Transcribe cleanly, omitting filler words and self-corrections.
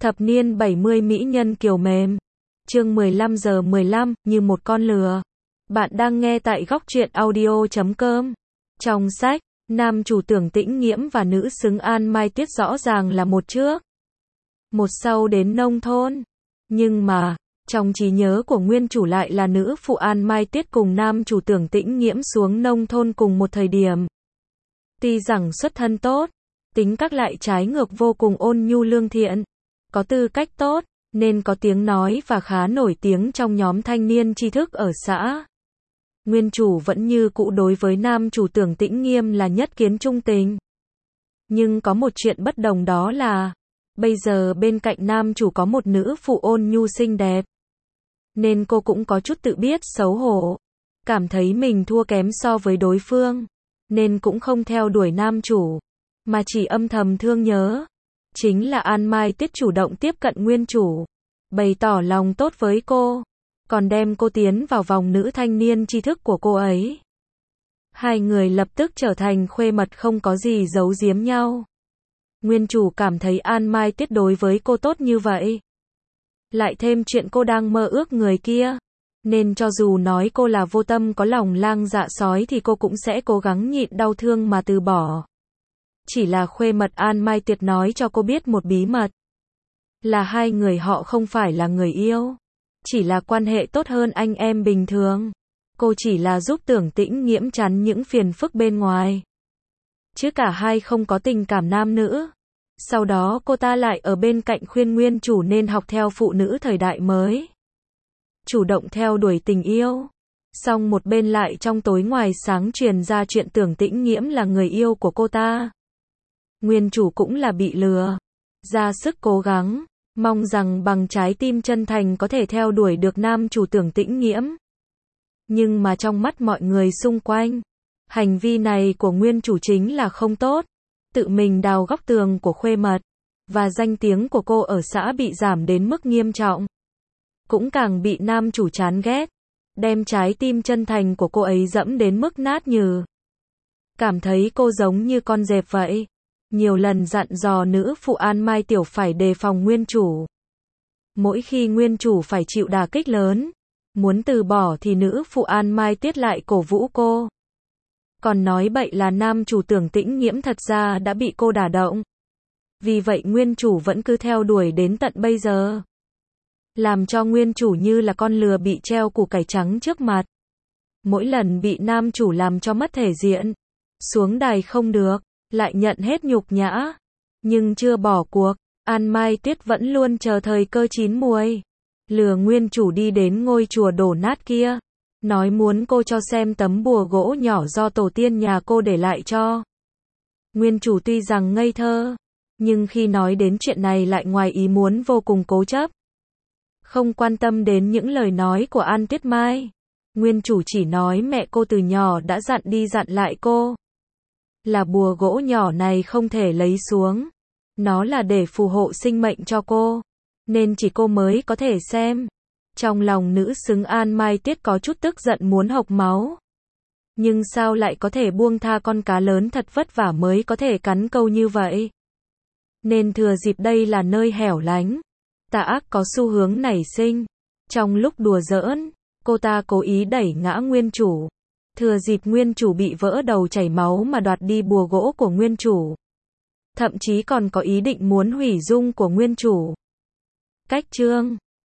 Thập niên 70 mỹ nhân kiều mềm. Chương 15:15, như một con lừa. Bạn đang nghe tại góc truyện audio.com. Trong sách, nam chủ Tưởng Tĩnh Nghiễm và nữ xứng An Mai Tuyết rõ ràng là một trước một sau đến nông thôn. Nhưng mà, trong trí nhớ của nguyên chủ lại là nữ phụ An Mai Tuyết cùng nam chủ Tưởng Tĩnh Nghiễm xuống nông thôn cùng một thời điểm. Tuy rằng xuất thân tốt, tính cách lại trái ngược vô cùng ôn nhu lương thiện, có tư cách tốt, nên có tiếng nói và khá nổi tiếng trong nhóm thanh niên tri thức ở xã. Nguyên chủ vẫn như cũ đối với nam chủ Tưởng Tĩnh Nghiễm là nhất kiến trung tình. Nhưng có một chuyện bất đồng, đó là bây giờ bên cạnh nam chủ có một nữ phụ ôn nhu xinh đẹp. Nên cô cũng có chút tự biết xấu hổ, cảm thấy mình thua kém so với đối phương, nên cũng không theo đuổi nam chủ, mà chỉ âm thầm thương nhớ. Chính là An Mai Tuyết chủ động tiếp cận nguyên chủ, bày tỏ lòng tốt với cô, còn đem cô tiến vào vòng nữ thanh niên tri thức của cô ấy. Hai người lập tức trở thành khuê mật, không có gì giấu giếm nhau. Nguyên chủ cảm thấy An Mai Tuyết đối với cô tốt như vậy, lại thêm chuyện cô đang mơ ước người kia, nên cho dù nói cô là vô tâm có lòng lang dạ sói thì cô cũng sẽ cố gắng nhịn đau thương mà từ bỏ. Chỉ là khuê mật An Mai Tuyết nói cho cô biết một bí mật, là hai người họ không phải là người yêu, chỉ là quan hệ tốt hơn anh em bình thường. Cô chỉ là giúp Tưởng Tĩnh Nghiễm chắn những phiền phức bên ngoài, chứ cả hai không có tình cảm nam nữ. Sau đó cô ta lại ở bên cạnh khuyên nguyên chủ nên học theo phụ nữ thời đại mới, chủ động theo đuổi tình yêu. Song một bên lại trong tối ngoài sáng truyền ra chuyện Tưởng Tĩnh Nghiễm là người yêu của cô ta. Nguyên chủ cũng là bị lừa, ra sức cố gắng, mong rằng bằng trái tim chân thành có thể theo đuổi được nam chủ Tưởng Tĩnh Nghiễm. Nhưng mà trong mắt mọi người xung quanh, hành vi này của nguyên chủ chính là không tốt, tự mình đào góc tường của khuê mật, và danh tiếng của cô ở xã bị giảm đến mức nghiêm trọng. Cũng càng bị nam chủ chán ghét, đem trái tim chân thành của cô ấy dẫm đến mức nát nhừ. Cảm thấy cô giống như con dẹp vậy. Nhiều lần dặn dò nữ phụ An Mai Tiểu phải đề phòng nguyên chủ. Mỗi khi nguyên chủ phải chịu đả kích lớn, muốn từ bỏ thì nữ phụ An Mai Tuyết lại cổ vũ cô. Còn nói bậy là nam chủ Tưởng Tĩnh Nghiễm thật ra đã bị cô đả động. Vì vậy nguyên chủ vẫn cứ theo đuổi đến tận bây giờ, làm cho nguyên chủ như là con lừa bị treo củ cải trắng trước mặt. Mỗi lần bị nam chủ làm cho mất thể diện, xuống đài không được, lại nhận hết nhục nhã, nhưng chưa bỏ cuộc. An Mai Tuyết vẫn luôn chờ thời cơ chín muồi, lừa nguyên chủ đi đến ngôi chùa đổ nát kia, nói muốn cô cho xem tấm bùa gỗ nhỏ do tổ tiên nhà cô để lại cho. Nguyên chủ tuy rằng ngây thơ, nhưng khi nói đến chuyện này lại ngoài ý muốn vô cùng cố chấp, không quan tâm đến những lời nói của An Tuyết Mai. Nguyên chủ chỉ nói mẹ cô từ nhỏ đã dặn đi dặn lại cô, là bùa gỗ nhỏ này không thể lấy xuống, nó là để phù hộ sinh mệnh cho cô, nên chỉ cô mới có thể xem. Trong lòng nữ xứng An Mai Tuyết có chút tức giận muốn hộc máu. Nhưng sao lại có thể buông tha con cá lớn thật vất vả mới có thể cắn câu như vậy. Nên thừa dịp đây là nơi hẻo lánh, tà ác có xu hướng nảy sinh. Trong lúc đùa giỡn, cô ta cố ý đẩy ngã nguyên chủ. Thừa dịp nguyên chủ bị vỡ đầu chảy máu mà đoạt đi bùa gỗ của nguyên chủ. Thậm chí còn có ý định muốn hủy dung của nguyên chủ. Cách chương